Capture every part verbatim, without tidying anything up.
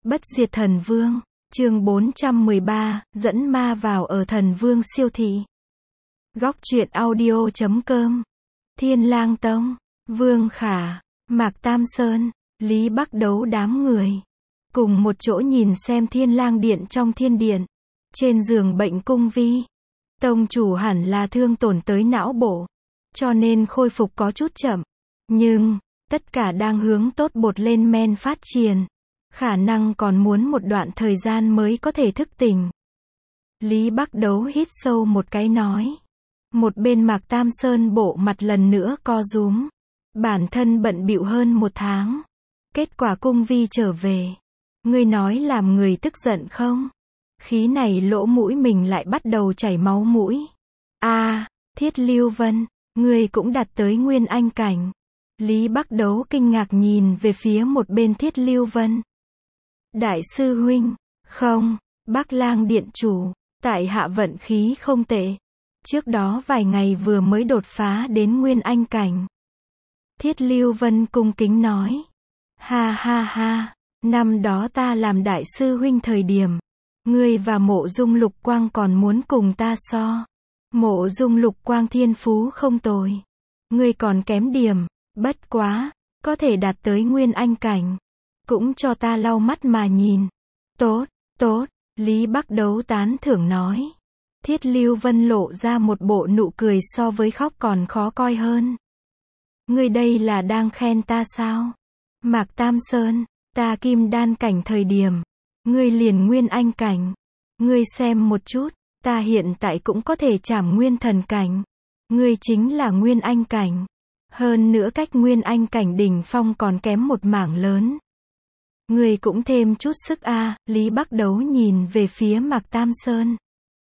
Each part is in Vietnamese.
Bất diệt thần vương, chương bốn trăm mười ba, dẫn ma vào ở thần vương siêu thị. Góc truyện audio chấm com. Thiên Lang Tông, Vương Khả, Mạc Tam Sơn, Lý Bắc Đấu đám người. Cùng một chỗ nhìn xem Thiên Lang Điện trong thiên điện. Trên giường bệnh cung vi. Tông chủ hẳn là thương tổn tới não bộ. Cho nên khôi phục có chút chậm. Nhưng, tất cả đang hướng tốt bột lên men phát triển. Khả năng còn muốn một đoạn thời gian mới có thể thức tỉnh. Lý Bắc Đấu hít sâu một cái nói. Một bên Mạc Tam Sơn bộ mặt lần nữa co rúm. Bản thân bận bịu hơn một tháng. Kết quả cung vi trở về. Ngươi nói làm người tức giận không? Khí này lỗ mũi mình lại bắt đầu chảy máu mũi. A, à, Thiết Lưu Vân, ngươi cũng đạt tới nguyên anh cảnh. Lý Bắc Đấu kinh ngạc nhìn về phía một bên Thiết Lưu Vân. Đại sư huynh, không, Bắc Lang điện chủ, tại hạ vận khí không tệ. Trước đó vài ngày vừa mới đột phá đến nguyên anh cảnh. Thiết Lưu Vân cung kính nói. Ha ha ha, năm đó ta làm đại sư huynh thời điểm. Ngươi và Mộ Dung Lục Quang còn muốn cùng ta so. Mộ Dung Lục Quang thiên phú không tồi. Ngươi còn kém điểm, bất quá, có thể đạt tới nguyên anh cảnh. Cũng cho ta lau mắt mà nhìn. Tốt, tốt, Lý Bắc Đấu tán thưởng nói. Thiết Lưu Vân lộ ra một bộ nụ cười so với khóc còn khó coi hơn. Ngươi đây là đang khen ta sao? Mạc Tam Sơn, ta kim đan cảnh thời điểm. Ngươi liền nguyên anh cảnh. Ngươi xem một chút, ta hiện tại cũng có thể trảm nguyên thần cảnh. Ngươi chính là nguyên anh cảnh. Hơn nữa cách nguyên anh cảnh đỉnh phong còn kém một mảng lớn. Ngươi cũng thêm chút sức a, à, Lý Bắc Đấu nhìn về phía Mạc Tam Sơn.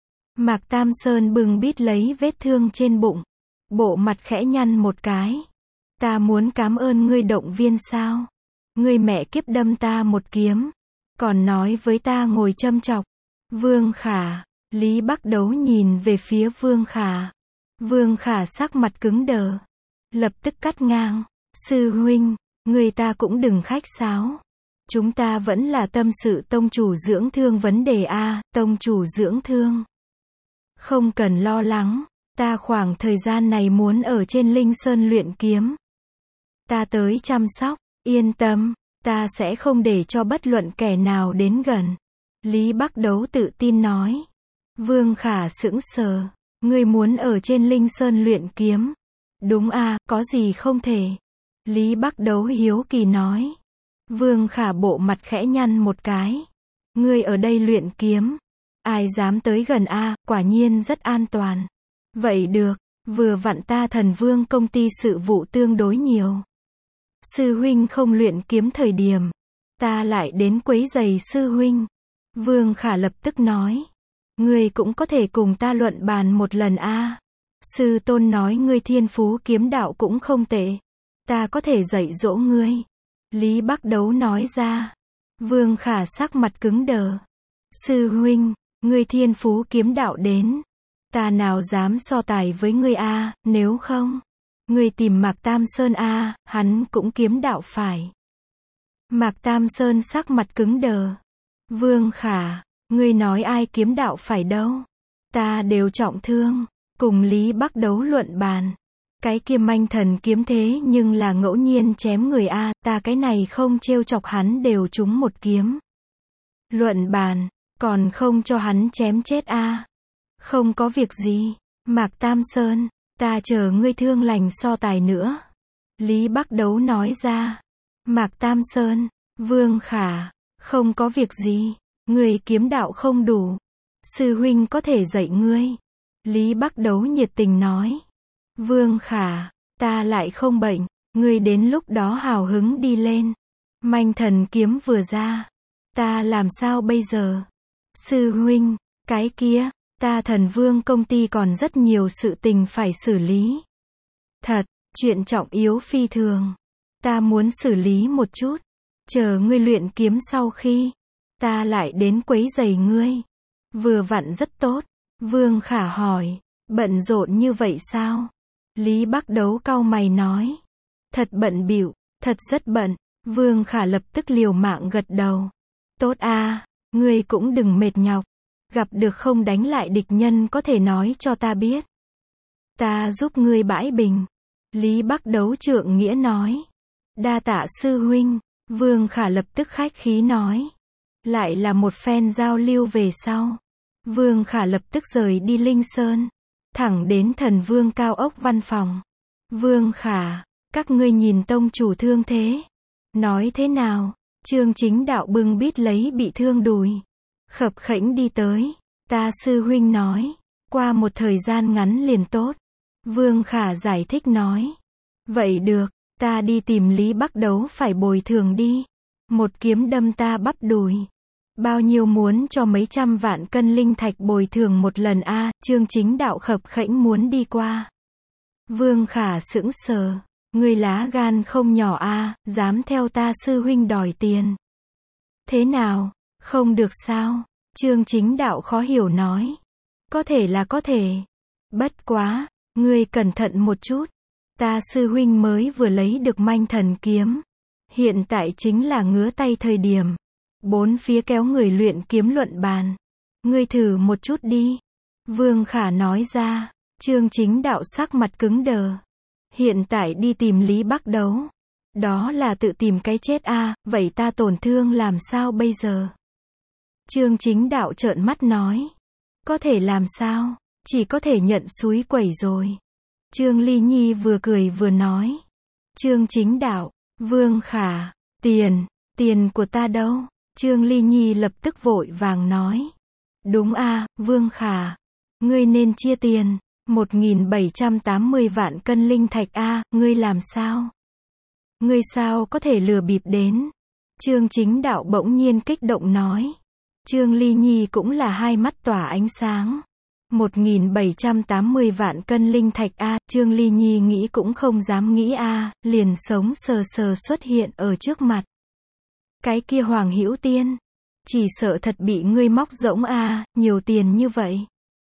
Mạc Tam Sơn bưng bít lấy vết thương trên bụng. Bộ mặt khẽ nhăn một cái. Ta muốn cảm ơn ngươi động viên sao? Ngươi mẹ kiếp đâm ta một kiếm. Còn nói với ta ngồi châm chọc. Vương Khả, Lý Bắc Đấu nhìn về phía Vương Khả. Vương Khả sắc mặt cứng đờ. Lập tức cắt ngang. Sư huynh, người ta cũng đừng khách sáo. Chúng ta vẫn là tâm sự tông chủ dưỡng thương vấn đề a, tông chủ dưỡng thương. Không cần lo lắng, ta khoảng thời gian này muốn ở trên Linh Sơn luyện kiếm. Ta tới chăm sóc, yên tâm, ta sẽ không để cho bất luận kẻ nào đến gần. Lý Bắc Đấu tự tin nói. Vương Khả sững sờ, ngươi muốn ở trên Linh Sơn luyện kiếm. Đúng a, có gì không thể. Lý Bắc Đấu hiếu kỳ nói. Vương Khả bộ mặt khẽ nhăn một cái. Ngươi ở đây luyện kiếm. Ai dám tới gần a, quả nhiên rất an toàn. Vậy được, vừa vặn ta thần vương công ty sự vụ tương đối nhiều. Sư huynh không luyện kiếm thời điểm. Ta lại đến quấy giày sư huynh. Vương Khả lập tức nói. Ngươi cũng có thể cùng ta luận bàn một lần a. Sư tôn nói ngươi thiên phú kiếm đạo cũng không tệ. Ta có thể dạy dỗ ngươi. Lý Bắc Đấu nói ra. Vương Khả sắc mặt cứng đờ. Sư huynh, ngươi thiên phú kiếm đạo đến. Ta nào dám so tài với ngươi a, nếu không. Ngươi tìm Mạc Tam Sơn a, hắn cũng kiếm đạo phải. Mạc Tam Sơn sắc mặt cứng đờ. Vương Khả, ngươi nói ai kiếm đạo phải đâu. Ta đều trọng thương. Cùng Lý Bắc Đấu luận bàn. Cái kia manh thần kiếm thế nhưng là ngẫu nhiên chém người a, ta cái này không trêu chọc hắn đều trúng một kiếm. Luận bàn, còn không cho hắn chém chết a. Không có việc gì, Mạc Tam Sơn, ta chờ ngươi thương lành so tài nữa. Lý Bắc Đấu nói ra. Mạc Tam Sơn, Vương Khả, không có việc gì, ngươi kiếm đạo không đủ. Sư huynh có thể dạy ngươi. Lý Bắc Đấu nhiệt tình nói. Vương Khả, ta lại không bệnh, ngươi đến lúc đó hào hứng đi lên. Manh thần kiếm vừa ra. Ta làm sao bây giờ? Sư huynh, cái kia, ta thần vương công ty còn rất nhiều sự tình phải xử lý. Thật, chuyện trọng yếu phi thường. Ta muốn xử lý một chút. Chờ ngươi luyện kiếm sau khi, ta lại đến quấy giày ngươi. Vừa vặn rất tốt. Vương Khả hỏi, bận rộn như vậy sao? Lý Bắc Đấu cau mày nói. Thật bận bịu, thật rất bận. Vương Khả lập tức liều mạng gật đầu. Tốt a, ngươi cũng đừng mệt nhọc. Gặp được không đánh lại địch nhân có thể nói cho ta biết. Ta giúp ngươi bãi bình. Lý Bắc Đấu trượng nghĩa nói. Đa tạ sư huynh, Vương Khả lập tức khách khí nói. Lại là một phen giao lưu về sau. Vương Khả lập tức rời đi Linh Sơn. Thẳng đến Thần Vương cao ốc văn phòng. Vương Khả, các ngươi nhìn tông chủ thương thế. Nói thế nào? Trương Chính Đạo bưng bít lấy bị thương đùi. Khập khễnh đi tới. Ta sư huynh nói. Qua một thời gian ngắn liền tốt. Vương Khả giải thích nói. Vậy được, ta đi tìm Lý Bắc Đấu phải bồi thường đi. Một kiếm đâm ta bắp đùi. Bao nhiêu muốn cho mấy trăm vạn cân linh thạch bồi thường một lần a? À, Trương Chính Đạo khập khễnh muốn đi qua. Vương Khả sững sờ. Ngươi lá gan không nhỏ a, à, dám theo ta sư huynh đòi tiền. Thế nào, không được sao? Trương Chính Đạo khó hiểu nói. Có thể là có thể. Bất quá, ngươi cẩn thận một chút. Ta sư huynh mới vừa lấy được manh thần kiếm. Hiện tại chính là ngứa tay thời điểm. Bốn phía kéo người luyện kiếm luận bàn. Ngươi thử một chút đi. Vương Khả nói ra. Trương Chính Đạo sắc mặt cứng đờ. Hiện tại đi tìm Lý Bắc Đấu. Đó là tự tìm cái chết a, à, vậy ta tổn thương làm sao bây giờ? Trương Chính Đạo trợn mắt nói. Có thể làm sao? Chỉ có thể nhận xúi quẩy rồi. Trương Ly Nhi vừa cười vừa nói. Trương Chính Đạo, Vương Khả, tiền, tiền của ta đâu? Trương Ly Nhi lập tức vội vàng nói. Đúng a, à, Vương Khả. Ngươi nên chia tiền. một nghìn bảy trăm tám mươi vạn cân linh thạch a, à, ngươi làm sao? Ngươi sao có thể lừa bịp đến? Trương Chính Đạo bỗng nhiên kích động nói. Trương Ly Nhi cũng là hai mắt tỏa ánh sáng. một nghìn bảy trăm tám mươi vạn cân linh thạch a, à, Trương Ly Nhi nghĩ cũng không dám nghĩ a, à, liền sống sờ sờ xuất hiện ở trước mặt. Cái kia Hoàng Hữu Tiên, chỉ sợ thật bị ngươi móc rỗng a, à, nhiều tiền như vậy.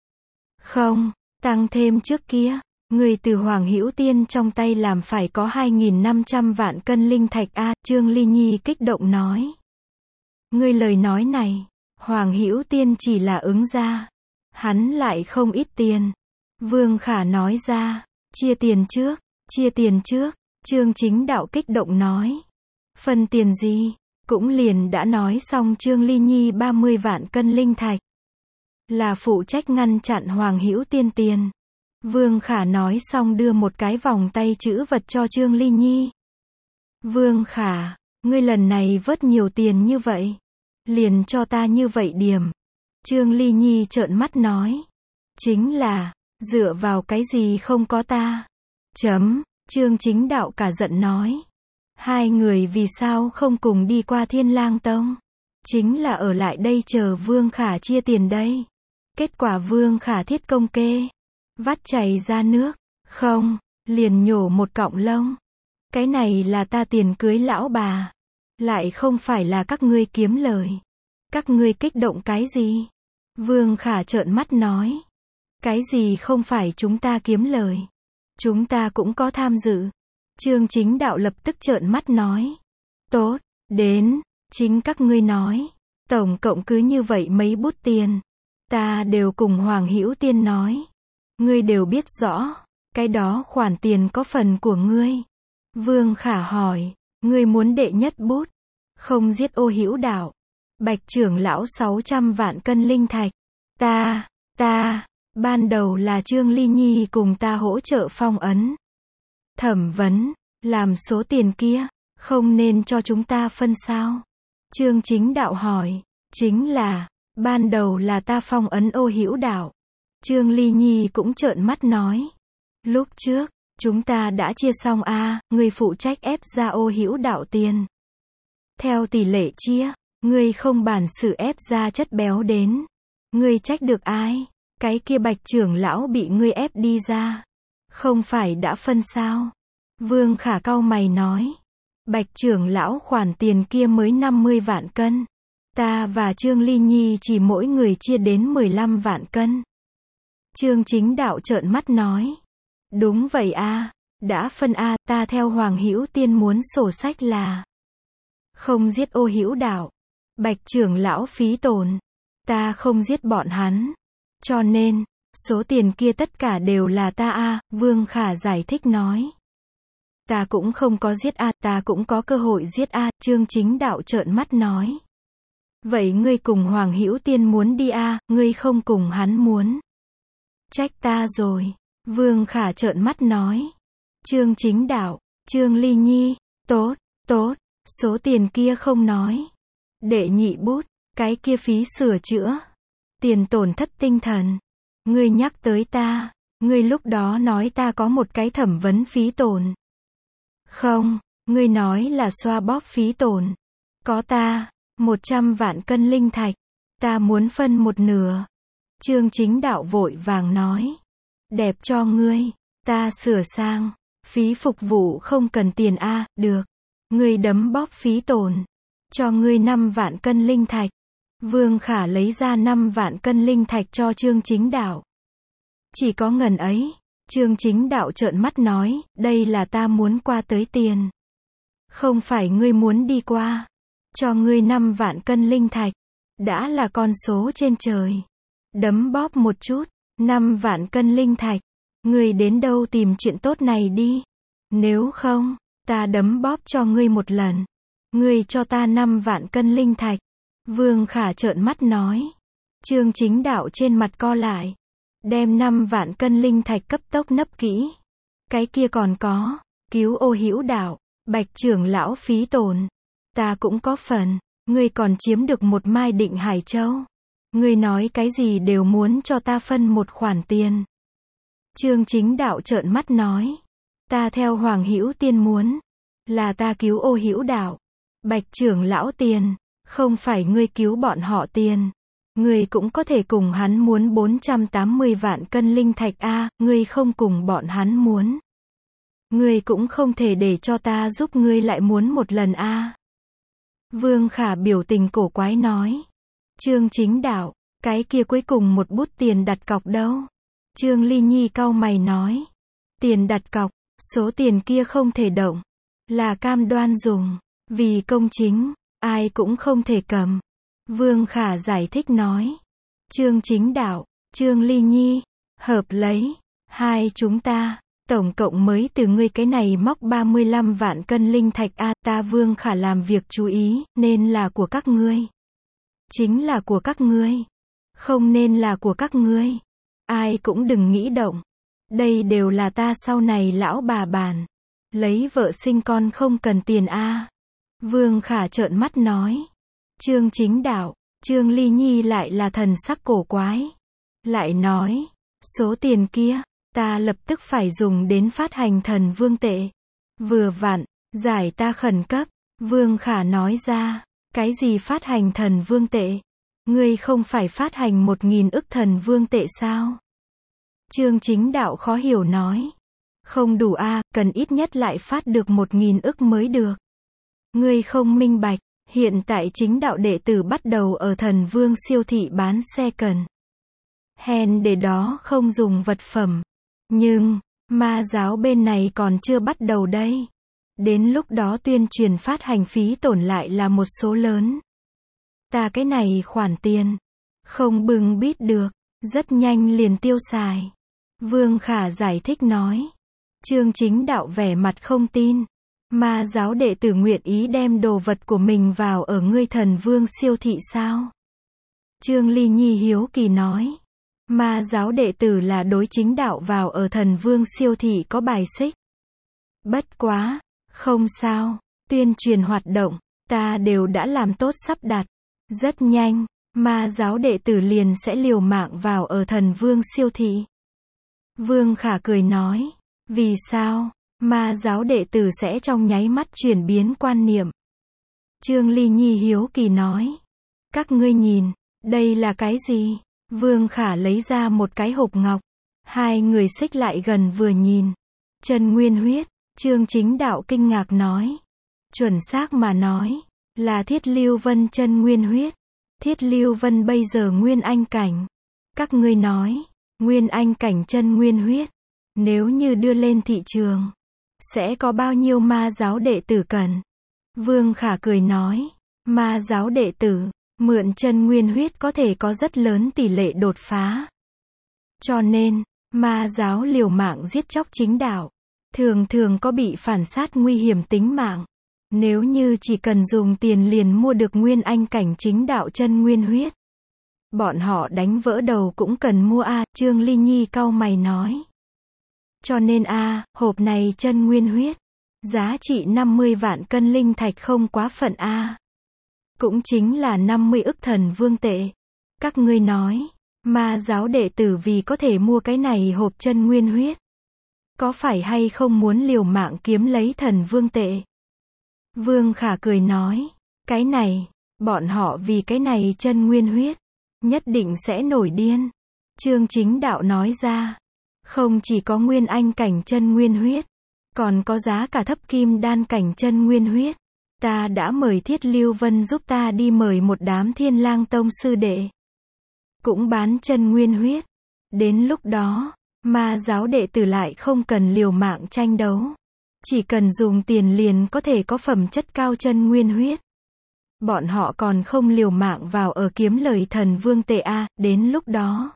Không, tăng thêm trước kia, người từ Hoàng Hữu Tiên trong tay làm phải có hai nghìn năm trăm vạn cân linh thạch a, à, Trương Ly Nhi kích động nói. Ngươi lời nói này, Hoàng Hữu Tiên chỉ là ứng ra, hắn lại không ít tiền. Vương Khả nói ra, chia tiền trước, chia tiền trước, Trương Chính Đạo kích động nói. Phần tiền gì? Cũng liền đã nói xong Trương Ly Nhi ba mươi vạn cân linh thạch. Là phụ trách ngăn chặn Hoàng Hữu Tiên tiền. Vương Khả nói xong đưa một cái vòng tay chữ vật cho Trương Ly Nhi. Vương Khả, ngươi lần này vớt nhiều tiền như vậy. Liền cho ta như vậy điểm. Trương Ly Nhi trợn mắt nói. Chính là, dựa vào cái gì không có ta. Chấm, Trương Chính Đạo cả giận nói. Hai người vì sao không cùng đi qua Thiên Lang Tông? Chính là ở lại đây chờ Vương Khả chia tiền đây. Kết quả Vương Khả thiết công kê. Vắt chảy ra nước. Không, liền nhổ một cọng lông. Cái này là ta tiền cưới lão bà. Lại không phải là các ngươi kiếm lời. Các ngươi kích động cái gì? Vương Khả trợn mắt nói. Cái gì không phải chúng ta kiếm lời? Chúng ta cũng có tham dự. Trương Chính Đạo lập tức trợn mắt nói. Tốt, đến, chính các ngươi nói. Tổng cộng cứ như vậy mấy bút tiền. Ta đều cùng Hoàng Hữu Tiên nói. Ngươi đều biết rõ. Cái đó khoản tiền có phần của ngươi. Vương Khả hỏi. Ngươi muốn đệ nhất bút. Không giết Ô Hữu Đạo. Bạch trưởng lão sáu trăm vạn cân linh thạch. Ta, ta, ban đầu là Trương Ly Nhi cùng ta hỗ trợ phong ấn. Thẩm vấn, làm số tiền kia, không nên cho chúng ta phân sao? Trương Chính Đạo hỏi, chính là, ban đầu là ta phong ấn Ô Hữu Đạo. Trương Ly Nhi cũng trợn mắt nói. Lúc trước, chúng ta đã chia xong a, à, người phụ trách ép ra Ô Hữu Đạo tiền. Theo tỷ lệ chia, ngươi không bản sự ép ra chất béo đến. Ngươi trách được ai? Cái kia Bạch trưởng lão bị ngươi ép đi ra. Không phải đã phân sao? Vương Khả cau mày nói. Bạch trưởng lão khoản tiền kia mới năm mươi vạn cân. Ta và Trương Ly Nhi chỉ mỗi người chia đến mười lăm vạn cân. Trương Chính Đạo trợn mắt nói. Đúng vậy a, à, đã phân a, à, ta theo Hoàng Hữu Tiên muốn sổ sách là không giết Ô Hữu Đạo. Bạch trưởng lão phí tổn. Ta không giết bọn hắn. Cho nên, số tiền kia tất cả đều là ta a, Vương Khả giải thích nói. Ta cũng không có giết a, ta cũng có cơ hội giết a, Chương Chính Đạo trợn mắt nói. Vậy ngươi cùng Hoàng Hữu Tiên muốn đi a, ngươi không cùng hắn muốn. Trách ta rồi. Vương Khả trợn mắt nói. Chương Chính Đạo, Trương Ly Nhi, tốt, tốt, số tiền kia không nói. Đệ nhị bút, cái kia phí sửa chữa. Tiền tổn thất tinh thần. Ngươi nhắc tới ta, ngươi lúc đó nói ta có một cái thẩm vấn phí tổn. Không, ngươi nói là xoa bóp phí tổn. Có ta, một trăm vạn cân linh thạch. Ta muốn phân một nửa. Chương Chính Đạo vội vàng nói. Đẹp cho ngươi, ta sửa sang. Phí phục vụ không cần tiền a, được. Ngươi đấm bóp phí tổn. Cho ngươi năm vạn cân linh thạch. Vương Khả lấy ra năm vạn cân linh thạch cho Chương Chính Đạo. Chỉ có ngần ấy. Chương Chính Đạo trợn mắt nói, đây là ta muốn qua tới tiền. Không phải ngươi muốn đi qua. Cho ngươi năm vạn cân linh thạch. Đã là con số trên trời. Đấm bóp một chút. Năm vạn cân linh thạch. Ngươi đến đâu tìm chuyện tốt này đi. Nếu không, ta đấm bóp cho ngươi một lần. Ngươi cho ta năm vạn cân linh thạch. Vương Khả trợn mắt nói. Chương Chính Đạo trên mặt co lại. Đem năm vạn cân linh thạch cấp tốc nấp kỹ. Cái kia còn có. Cứu Ô Hữu Đạo. Bạch trưởng lão phí tổn. Ta cũng có phần. Ngươi còn chiếm được một mai Định Hải Châu. Ngươi nói cái gì đều muốn cho ta phân một khoản tiền. Chương Chính Đạo trợn mắt nói. Ta theo Hoàng Hữu Tiên muốn. Là ta cứu Ô Hữu Đạo. Bạch trưởng lão tiền. Không phải ngươi cứu bọn họ tiền. Ngươi cũng có thể cùng hắn muốn bốn trăm tám mươi vạn cân linh thạch a, ngươi không cùng bọn hắn muốn. Ngươi cũng không thể để cho ta giúp ngươi lại muốn một lần a. Vương Khả biểu tình cổ quái nói. Chương Chính Đạo, cái kia cuối cùng một bút tiền đặt cọc đâu? Trương Ly Nhi cau mày nói. Tiền đặt cọc, số tiền kia không thể động. Là cam đoan dùng. Vì công chính, ai cũng không thể cầm. Vương Khả giải thích nói. Chương Chính Đạo, Trương Ly Nhi, hợp lấy. Hai chúng ta, tổng cộng mới từ ngươi cái này móc ba mươi lăm vạn cân linh thạch a, ta Vương Khả làm việc chú ý, nên là của các ngươi. Chính là của các ngươi. Không nên là của các ngươi. Ai cũng đừng nghĩ động. Đây đều là ta sau này lão bà bản. Lấy vợ sinh con không cần tiền a. Vương Khả trợn mắt nói. Chương Chính Đạo, Trương Ly Nhi lại là thần sắc cổ quái. Lại nói, số tiền kia, ta lập tức phải dùng đến phát hành thần vương tệ. Vừa vặn, giải ta khẩn cấp. Vương Khả nói ra, cái gì phát hành thần vương tệ? Ngươi không phải phát hành một nghìn ức thần vương tệ sao? Chương Chính Đạo khó hiểu nói. Không đủ a, cần ít nhất lại phát được một nghìn ức mới được. Ngươi không minh bạch, hiện tại chính đạo đệ tử bắt đầu ở thần vương siêu thị bán xe cần. Hèn để đó không dùng vật phẩm. Nhưng, ma giáo bên này còn chưa bắt đầu đây. Đến lúc đó tuyên truyền phát hành phí tổn lại là một số lớn. Ta cái này khoản tiền, không bưng bít được, rất nhanh liền tiêu xài. Vương Khả giải thích nói. Chương Chính Đạo vẻ mặt không tin. Ma giáo đệ tử nguyện ý đem đồ vật của mình vào ở ngươi thần vương siêu thị sao? Trương Ly Nhi hiếu kỳ nói. Ma giáo đệ tử là đối chính đạo vào ở thần vương siêu thị có bài xích. Bất quá, không sao, tuyên truyền hoạt động, ta đều đã làm tốt sắp đặt. Rất nhanh, ma giáo đệ tử liền sẽ liều mạng vào ở thần vương siêu thị. Vương Khả cười nói. Vì sao? Ma giáo đệ tử sẽ trong nháy mắt chuyển biến quan niệm. Trương Ly Nhi hiếu kỳ nói. Các ngươi nhìn, đây là cái gì? Vương Khả lấy ra một cái hộp ngọc. Hai người xích lại gần vừa nhìn. Chân nguyên huyết. Trương Chính Đạo kinh ngạc nói. Chuẩn xác mà nói, là Thiết Lưu Vân chân nguyên huyết. Thiết Lưu Vân bây giờ nguyên anh cảnh. Các ngươi nói, nguyên anh cảnh chân nguyên huyết. Nếu như đưa lên thị trường, sẽ có bao nhiêu ma giáo đệ tử cần? Vương Khả cười nói. Ma giáo đệ tử, mượn chân nguyên huyết có thể có rất lớn tỷ lệ đột phá. Cho nên, ma giáo liều mạng giết chóc chính đạo, thường thường có bị phản sát nguy hiểm tính mạng. Nếu như chỉ cần dùng tiền liền mua được nguyên anh cảnh chính đạo chân nguyên huyết, bọn họ đánh vỡ đầu cũng cần mua a, Trương Ly Nhi cau mày nói. Cho nên a, hộp này chân nguyên huyết, giá trị năm mươi vạn cân linh thạch không quá phận a. Cũng chính là năm mươi ức thần vương tệ. Các ngươi nói, ma giáo đệ tử vì có thể mua cái này hộp chân nguyên huyết, có phải hay không muốn liều mạng kiếm lấy thần vương tệ? Vương Khả cười nói, cái này, bọn họ vì cái này chân nguyên huyết, nhất định sẽ nổi điên. Trương Chính Đạo nói ra, không chỉ có nguyên anh cảnh chân nguyên huyết, còn có giá cả thấp kim đan cảnh chân nguyên huyết. Ta đã mời Thiết Lưu Vân giúp ta đi mời một đám Thiên Lang Tông sư đệ, cũng bán chân nguyên huyết. Đến lúc đó, ma giáo đệ tử lại không cần liều mạng tranh đấu, chỉ cần dùng tiền liền có thể có phẩm chất cao chân nguyên huyết. Bọn họ còn không liều mạng vào ở kiếm lời thần vương tệ a, đến lúc đó,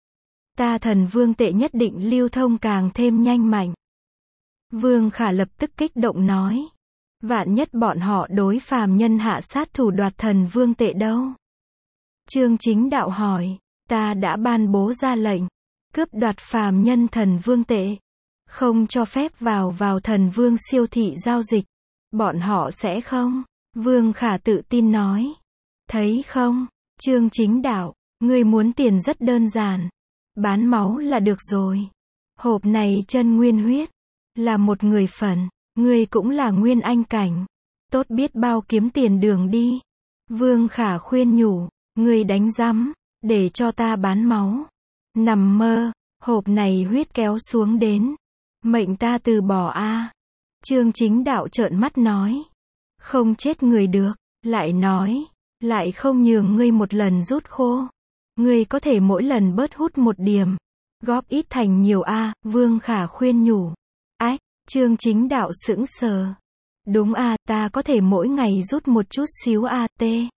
ta thần vương tệ nhất định lưu thông càng thêm nhanh mạnh. Vương Khả lập tức kích động nói, vạn nhất bọn họ đối phàm nhân hạ sát thủ đoạt thần vương tệ đâu? Trương Chính Đạo hỏi, ta đã ban bố ra lệnh, cướp đoạt phàm nhân thần vương tệ, không cho phép vào vào thần vương siêu thị giao dịch. Bọn họ sẽ không? Vương Khả tự tin nói. Thấy không, Trương Chính Đạo, ngươi muốn tiền rất đơn giản, bán máu là được rồi. Hộp này chân nguyên huyết, là một người phần, ngươi cũng là nguyên anh cảnh, tốt biết bao kiếm tiền đường đi. Vương Khả khuyên nhủ, ngươi đánh rắm, để cho ta bán máu. Nằm mơ, hộp này huyết kéo xuống đến, mệnh ta từ bỏ a. Trương Chính Đạo trợn mắt nói, không chết người được, lại nói, lại không nhường ngươi một lần rút khô. Ngươi có thể mỗi lần bớt hút một điểm, góp ít thành nhiều a, Vương Khả khuyên nhủ. Ách, Trương Chính Đạo sững sờ. Đúng a, ta có thể mỗi ngày rút một chút xíu a, tê.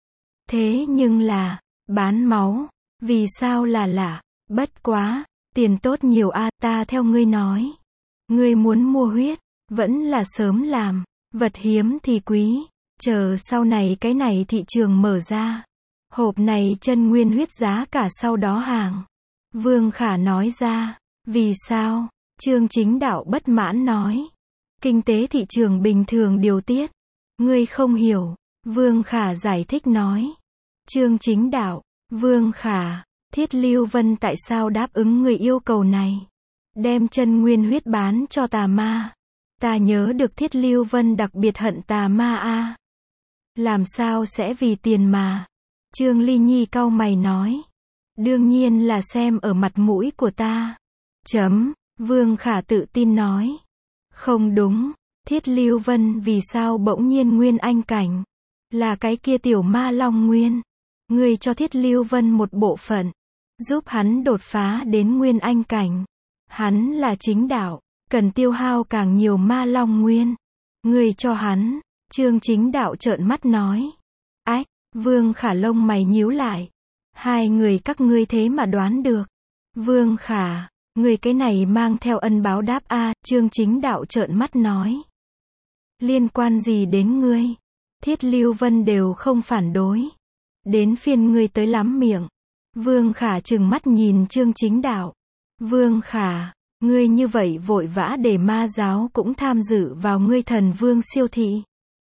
Thế nhưng là, bán máu, vì sao là lạ, bất quá, tiền tốt nhiều a, ta theo ngươi nói. Ngươi muốn mua huyết, vẫn là sớm làm, vật hiếm thì quý, chờ sau này cái này thị trường mở ra. Hộp này chân nguyên huyết giá cả sau đó hàng. Vương Khả nói ra, vì sao? Trương Chính Đạo bất mãn nói, kinh tế thị trường bình thường điều tiết, ngươi không hiểu. Vương Khả giải thích nói. Trương Chính Đạo, Vương Khả, Thiết Lưu Vân tại sao đáp ứng người yêu cầu này? Đem chân nguyên huyết bán cho tà ma. Ta nhớ được Thiết Lưu Vân đặc biệt hận tà ma a. Làm sao sẽ vì tiền mà? Trương Ly Nhi cau mày nói. Đương nhiên là xem ở mặt mũi của ta. Chấm, Vương Khả tự tin nói. Không đúng, Thiết Lưu Vân vì sao bỗng nhiên nguyên anh cảnh? Là cái kia tiểu ma long nguyên. Ngươi cho Thiết Lưu Vân một bộ phận, giúp hắn đột phá đến nguyên anh cảnh. Hắn là chính đạo, cần tiêu hao càng nhiều ma long nguyên. Ngươi cho hắn, Trương Chính Đạo trợn mắt nói. Ách, Vương Khả lông mày nhíu lại. Hai người các ngươi thế mà đoán được. Vương Khả, ngươi cái này mang theo ân báo đáp a, Trương Chính Đạo trợn mắt nói. Liên quan gì đến ngươi? Thiết Lưu Vân đều không phản đối. Đến phiên ngươi tới lắm miệng. Vương Khả trừng mắt nhìn Trương Chính Đạo. Vương Khả, ngươi như vậy vội vã để ma giáo cũng tham dự vào ngươi thần vương siêu thị.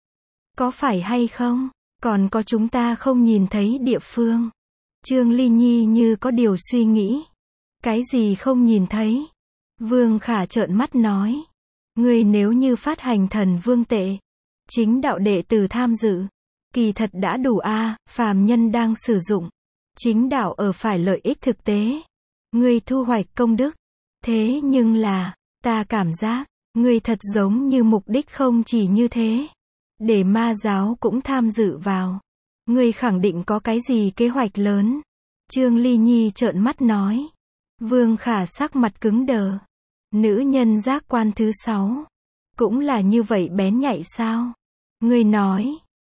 Có phải hay không? Còn có chúng ta không nhìn thấy địa phương. Trương Ly Nhi như có điều suy nghĩ. Cái gì không nhìn thấy? Vương Khả trợn mắt nói. Ngươi nếu như phát hành thần vương tệ, chính đạo đệ tử tham dự, kỳ thật đã đủ a, phàm nhân đang sử dụng. Chính đạo ở phải lợi ích thực tế. Ngươi thu hoạch công đức. Thế nhưng là, ta cảm giác, ngươi thật giống như mục đích không chỉ như thế. Để ma giáo cũng tham dự vào. Ngươi khẳng định có cái gì kế hoạch lớn. Trương Ly Nhi trợn mắt nói. Vương Khả sắc mặt cứng đờ. Nữ nhân giác quan thứ sáu. Cũng là như vậy bén nhạy sao? Ngươi nói,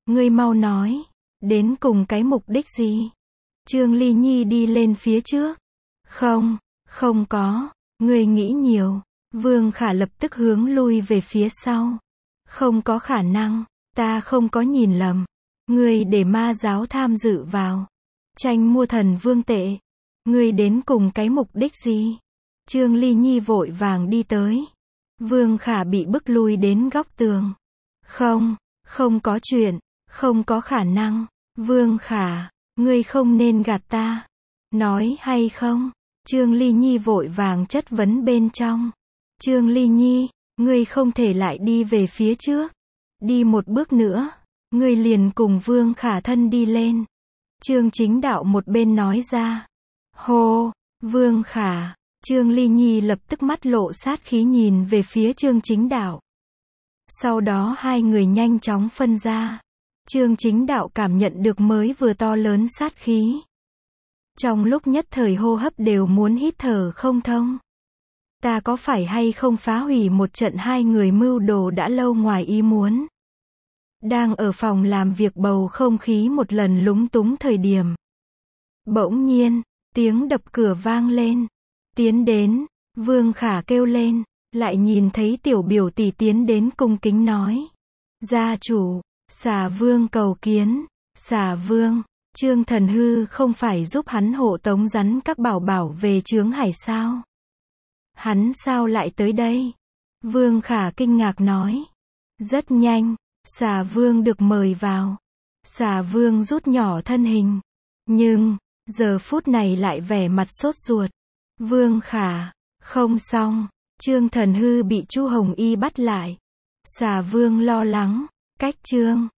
Ngươi mau nói, đến cùng cái mục đích gì? Trương Ly Nhi đi lên phía trước. Không, không có, ngươi nghĩ nhiều. Vương Khả lập tức hướng lui về phía sau. Không có khả năng, ta không có nhìn lầm. Ngươi để ma giáo tham dự vào. Tranh mua thần vương tệ. Ngươi đến cùng cái mục đích gì? Trương Ly Nhi vội vàng đi tới. Vương Khả bị bức lui đến góc tường. Không, không có chuyện, không có khả năng. Vương Khả, ngươi không nên gạt ta. Nói hay không? Trương Ly Nhi vội vàng chất vấn bên trong. Trương Ly Nhi, ngươi không thể lại đi về phía trước. Đi một bước nữa, ngươi liền cùng Vương Khả thân đi lên. Trương Chính Đạo một bên nói ra. Hô, Vương Khả. Trương Ly Nhi lập tức mắt lộ sát khí nhìn về phía Trương Chính Đạo. Sau đó hai người nhanh chóng phân ra. Trương Chính Đạo cảm nhận được mới vừa to lớn sát khí. Trong lúc nhất thời hô hấp đều muốn hít thở không thông. Ta có phải hay không phá hủy một trận hai người mưu đồ đã lâu ngoài ý muốn. Đang ở phòng làm việc bầu không khí một lần lúng túng thời điểm. Bỗng nhiên, tiếng đập cửa vang lên. Tiến đến, Vương Khả kêu lên, lại nhìn thấy tiểu biểu tỷ tiến đến cung kính nói. Gia chủ, Xà Vương cầu kiến. Xà Vương, Trương Thần Hư không phải giúp hắn hộ tống rắn các bảo bảo về Chướng Hải sao? Hắn sao lại tới đây? Vương Khả kinh ngạc nói. Rất nhanh, Xà Vương được mời vào. Xà Vương rút nhỏ thân hình. Nhưng, giờ phút này lại vẻ mặt sốt ruột. Vương Khả, không xong, Trương Thần Hư bị Chu Hồng Y bắt lại. Xà Vương lo lắng, cách Trương